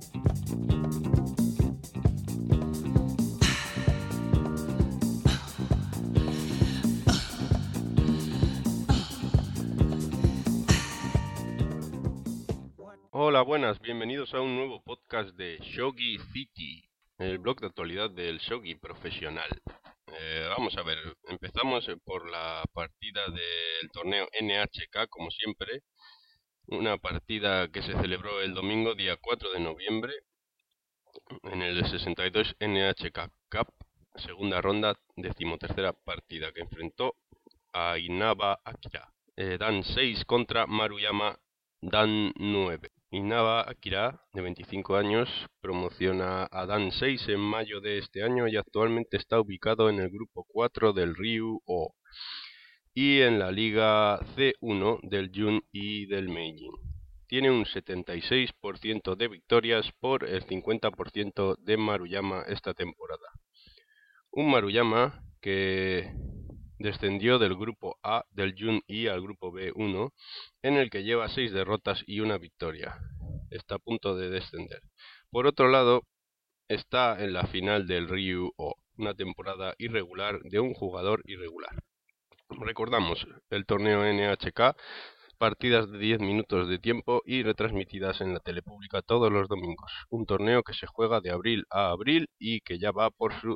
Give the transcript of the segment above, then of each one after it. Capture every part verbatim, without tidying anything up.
Hola, buenas, bienvenidos a un nuevo podcast de Shogi City, el blog de actualidad del shogi profesional. Eh, vamos a ver, empezamos por la partida del torneo N H K, como siempre, una partida que se celebró el domingo día cuatro de noviembre en el sesenta y dos N H K Cup, segunda ronda, decimotercera partida, que enfrentó a Inaba Akira. Eh, Dan seis contra Maruyama Dan nueve. Inaba Akira, de veinticinco años, promociona a Dan seis en mayo de este año y actualmente está ubicado en el grupo cuatro del Ryu-O y en la Liga C uno del Jun y del Meijin. Tiene un setenta y seis por ciento de victorias por el cincuenta por ciento de Maruyama esta temporada. Un Maruyama que descendió del grupo A del Jun-I al grupo B uno, en el que lleva seis derrotas y una victoria. Está a punto de descender. Por otro lado, está en la final del Ryu-O, una temporada irregular de un jugador irregular. Recordamos, el torneo N H K, partidas de diez minutos de tiempo y retransmitidas en la tele pública todos los domingos. Un torneo que se juega de abril a abril y que ya va por su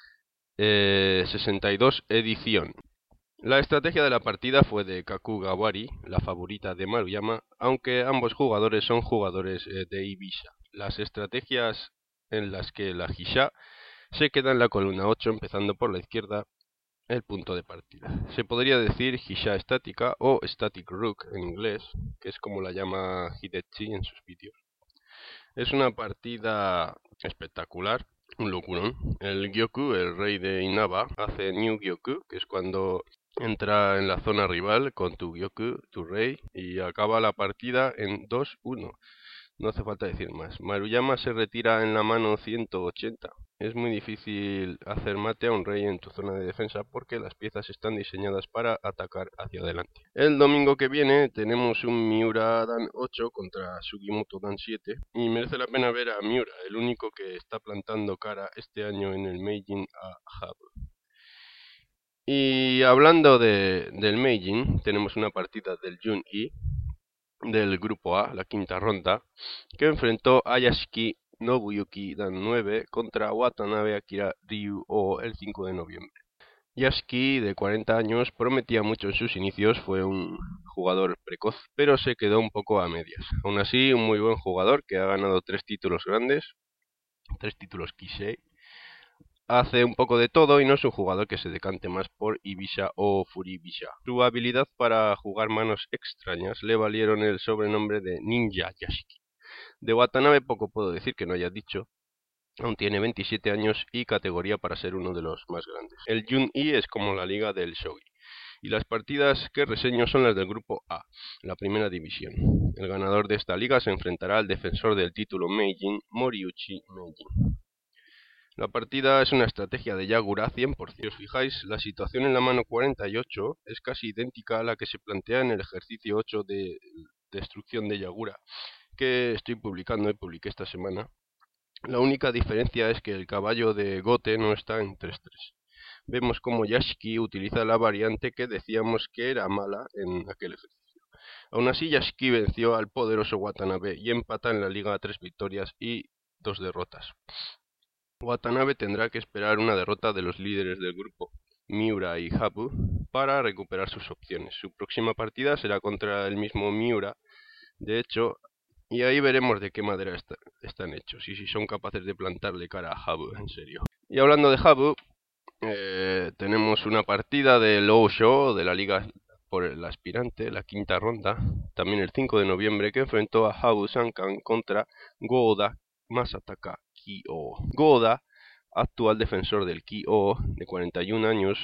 Eh, sesenta y dos edición. La estrategia de la partida fue de Kakugawari, la favorita de Maruyama, aunque ambos jugadores son jugadores eh, de Ibisha. Las estrategias en las que la Hisha se queda en la columna ocho, empezando por la izquierda, el punto de partida. Se podría decir Hisha estática o Static Rook en inglés, que es como la llama Hidechi en sus vídeos. Es una partida espectacular, un locurón. El Gyoku, el rey de Inaba, hace New Gyoku, que es cuando entra en la zona rival con tu Gyoku, tu rey, y acaba la partida en dos uno. No hace falta decir más. Maruyama se retira en la mano ciento ochenta. Es muy difícil hacer mate a un rey en tu zona de defensa porque las piezas están diseñadas para atacar hacia adelante. El domingo que viene tenemos un Miura Dan ocho contra Sugimoto Dan siete y merece la pena ver a Miura, el único que está plantando cara este año en el Meijin a Habu. Y hablando de, del Meijin, tenemos una partida del Jun-I del grupo A, la quinta ronda, que enfrentó a Yashiki Nobuyuki Dan nueve contra Watanabe Akira Ryu-O el cinco de noviembre. Yashiki, de cuarenta años, prometía mucho en sus inicios, fue un jugador precoz, pero se quedó un poco a medias. Aún así, un muy buen jugador que ha ganado tres títulos grandes, tres títulos Kisei. Hace un poco de todo y no es un jugador que se decante más por Ibisha o Furibisha. Su habilidad para jugar manos extrañas le valieron el sobrenombre de Ninja Yashiki. De Watanabe poco puedo decir que no haya dicho. Aún tiene veintisiete años y categoría para ser uno de los más grandes. El Jun-I es como la liga del shogi. Y las partidas que reseño son las del grupo A, la primera división. El ganador de esta liga se enfrentará al defensor del título Meijin, Moriuchi Meijin. La partida es una estrategia de Yagura cien por ciento. Si os fijáis, la situación en la mano cuarenta y ocho es casi idéntica a la que se plantea en el ejercicio ocho de destrucción de Yagura, que estoy publicando y publiqué esta semana. La única diferencia es que el caballo de Gote no está en tres tres. Vemos como Yashiki utiliza la variante que decíamos que era mala en aquel ejercicio. Aún así, Yashiki venció al poderoso Watanabe y empata en la liga a tres victorias y dos derrotas. Watanabe tendrá que esperar una derrota de los líderes del grupo, Miura y Habu, para recuperar sus opciones. Su próxima partida será contra el mismo Miura, de hecho, y ahí veremos de qué madera está, están hechos y si son capaces de plantarle cara a Habu, en serio. Y hablando de Habu, eh, tenemos una partida del Osho, de la liga por el aspirante, la quinta ronda, también el cinco de noviembre, que enfrentó a Habu Sankan contra Goda Masataka Ki-O. Goda, actual defensor del Ki-O, de cuarenta y un años,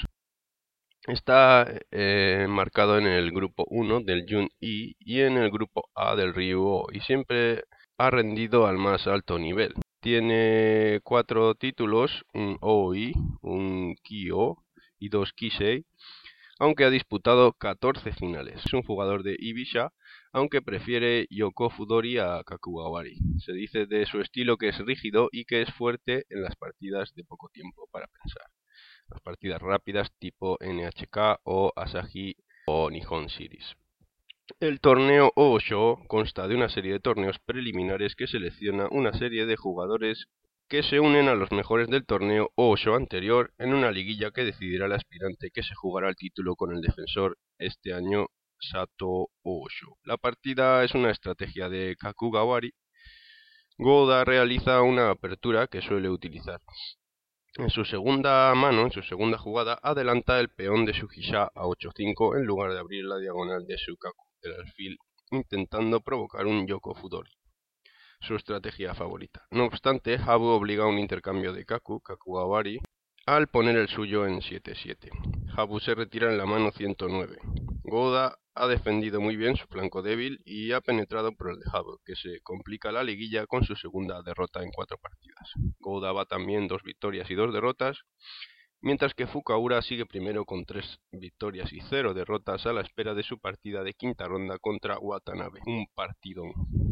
está eh, marcado en el grupo uno del Jun-I y en el grupo A del Ryu-O y siempre ha rendido al más alto nivel. Tiene cuatro títulos, un O I, un Ki-O y dos Kisei, aunque ha disputado catorce finales. Es un jugador de Ibisha, aunque prefiere Yoko Fudori a Kakugawari. Se dice de su estilo que es rígido y que es fuerte en las partidas de poco tiempo para pensar. Las partidas rápidas tipo N H K o Asahi o Nihon Series. El torneo Osho consta de una serie de torneos preliminares que selecciona una serie de jugadores que se unen a los mejores del torneo Osho anterior en una liguilla que decidirá el aspirante que se jugará el título con el defensor este año Sato Osho. La partida es una estrategia de Kakugawari. Goda realiza una apertura que suele utilizar. En su segunda mano, en su segunda jugada, adelanta el peón de su Hisha a ocho cinco en lugar de abrir la diagonal de su Kaku del alfil, intentando provocar un Yoko Fudori, su estrategia favorita. No obstante, Habu obliga a un intercambio de Kaku, Kakugawari, al poner el suyo en siete siete. Habu se retira en la mano ciento nueve. Goda ha defendido muy bien su flanco débil y ha penetrado por el de Habu, que se complica la liguilla con su segunda derrota en cuatro partidas. Goda va también dos victorias y dos derrotas, mientras que Fukaura sigue primero con tres victorias y cero derrotas a la espera de su partida de quinta ronda contra Watanabe. Un partidón.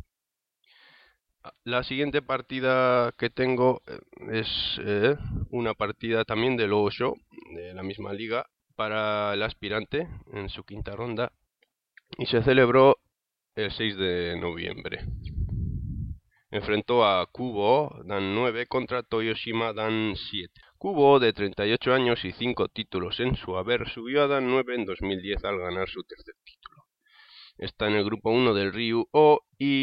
La siguiente partida que tengo es eh, una partida también del Osho, de la misma liga, para el aspirante en su quinta ronda, y se celebró el seis de noviembre. Enfrentó a Kubo Dan nueve contra Toyoshima Dan siete. Kubo, de treinta y ocho años y cinco títulos en su haber, subió a Dan nueve en dos mil diez al ganar su tercer título. Está en el grupo uno del Ryu O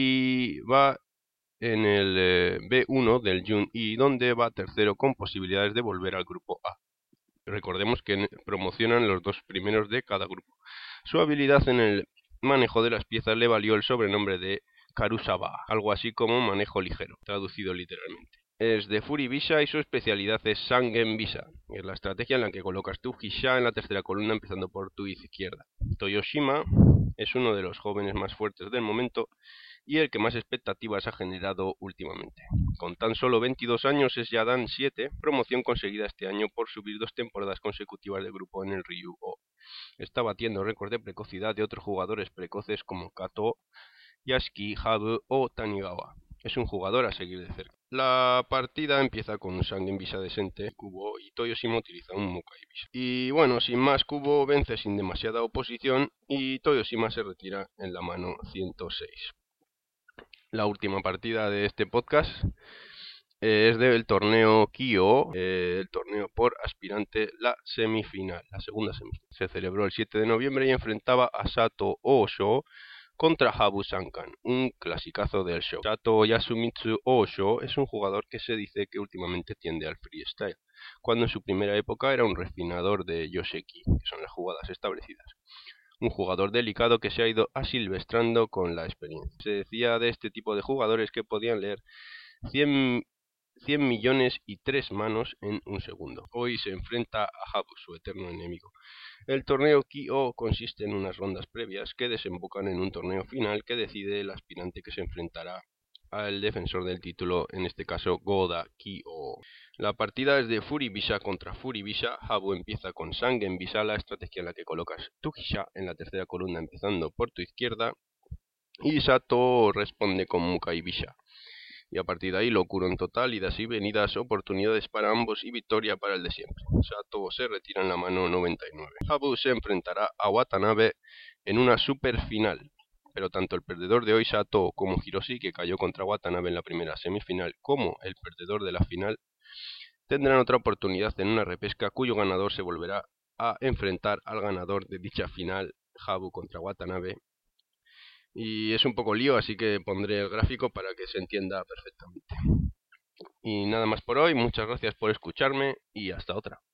y va en el eh, B uno del Jun-I, donde va tercero con posibilidades de volver al grupo A. Recordemos que promocionan los dos primeros de cada grupo. Su habilidad en el manejo de las piezas le valió el sobrenombre de Karusaba, algo así como manejo ligero, traducido literalmente. Es de Furibisha y su especialidad es Sangen Bisa. Es la estrategia en la que colocas tu Hisha en la tercera columna empezando por tu izquierda. Toyoshima es uno de los jóvenes más fuertes del momento y el que más expectativas ha generado últimamente. Con tan solo veintidós años es ya Dan siete, promoción conseguida este año por subir dos temporadas consecutivas de grupo en el Ryu O. Está batiendo récord de precocidad de otros jugadores precoces como Kato, Yasuki, Habu o Tanigawa. Es un jugador a seguir de cerca. La partida empieza con un Sangen Bisa decente, Kubo, y Toyoshima utiliza un Mukai Bisa. Y bueno, sin más, Kubo vence sin demasiada oposición y Toyoshima se retira en la mano ciento seis. La última partida de este podcast eh, es del torneo Kyo, eh, el torneo por aspirante, la semifinal, la segunda semifinal. Se celebró el siete de noviembre y enfrentaba a Sato Osho contra Habu Sankan, un clasicazo del show. Sato Yasumitsu Osho es un jugador que se dice que últimamente tiende al freestyle, cuando en su primera época era un refinador de Yosheki, que son las jugadas establecidas. Un jugador delicado que se ha ido asilvestrando con la experiencia. Se decía de este tipo de jugadores que podían leer cien millones y tres manos en un segundo. Hoy se enfrenta a Habu, su eterno enemigo. El torneo Kyo consiste en unas rondas previas que desembocan en un torneo final que decide el aspirante que se enfrentará al defensor del título, en este caso Goda Kyo. La partida es de Furibisha contra Furibisha. Habu empieza con Sangen Bisa, la estrategia en la que colocas tu Hisha en la tercera columna empezando por tu izquierda, y Sato responde con Mukai Bisha. Y a partir de ahí locura en total, idas y venidas, oportunidades para ambos y victoria para el de siempre. Sato se retira en la mano noventa y nueve. Habu se enfrentará a Watanabe en una super final. Pero tanto el perdedor de hoy, Sato, como Hiroshi, que cayó contra Watanabe en la primera semifinal, como el perdedor de la final, tendrán otra oportunidad en una repesca cuyo ganador se volverá a enfrentar al ganador de dicha final, Habu contra Watanabe. Y es un poco lío, así que pondré el gráfico para que se entienda perfectamente. Y nada más por hoy, muchas gracias por escucharme y hasta otra.